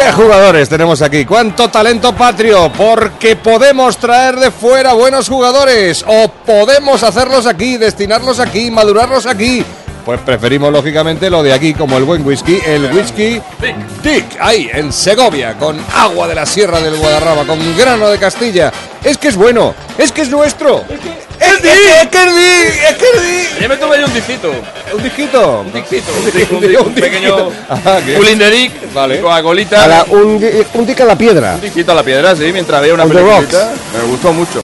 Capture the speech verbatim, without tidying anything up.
¿Qué jugadores tenemos aquí? ¿Cuánto talento patrio? Porque podemos traer de fuera buenos jugadores o podemos hacerlos aquí, destinarlos aquí, madurarlos aquí. Pues preferimos lógicamente lo de aquí, como el buen whisky, el whisky Dick, ahí en Segovia, con agua de la Sierra del Guadarrama, con grano de Castilla. Es que es bueno, es que es nuestro. Es que es que es que es Dick, es que es Dick. Yo me tomé un dicito. ¿Un disquito? Un dicito. Un Un, dic- dic- un, un dic- dic- un pequeño Ajá, ¿qué? pulín de Dick, Vale. con la colita. A la, un, un tic a la piedra. Un dicito a la piedra, sí, mientras veía una On the película. rocks. Me gustó mucho.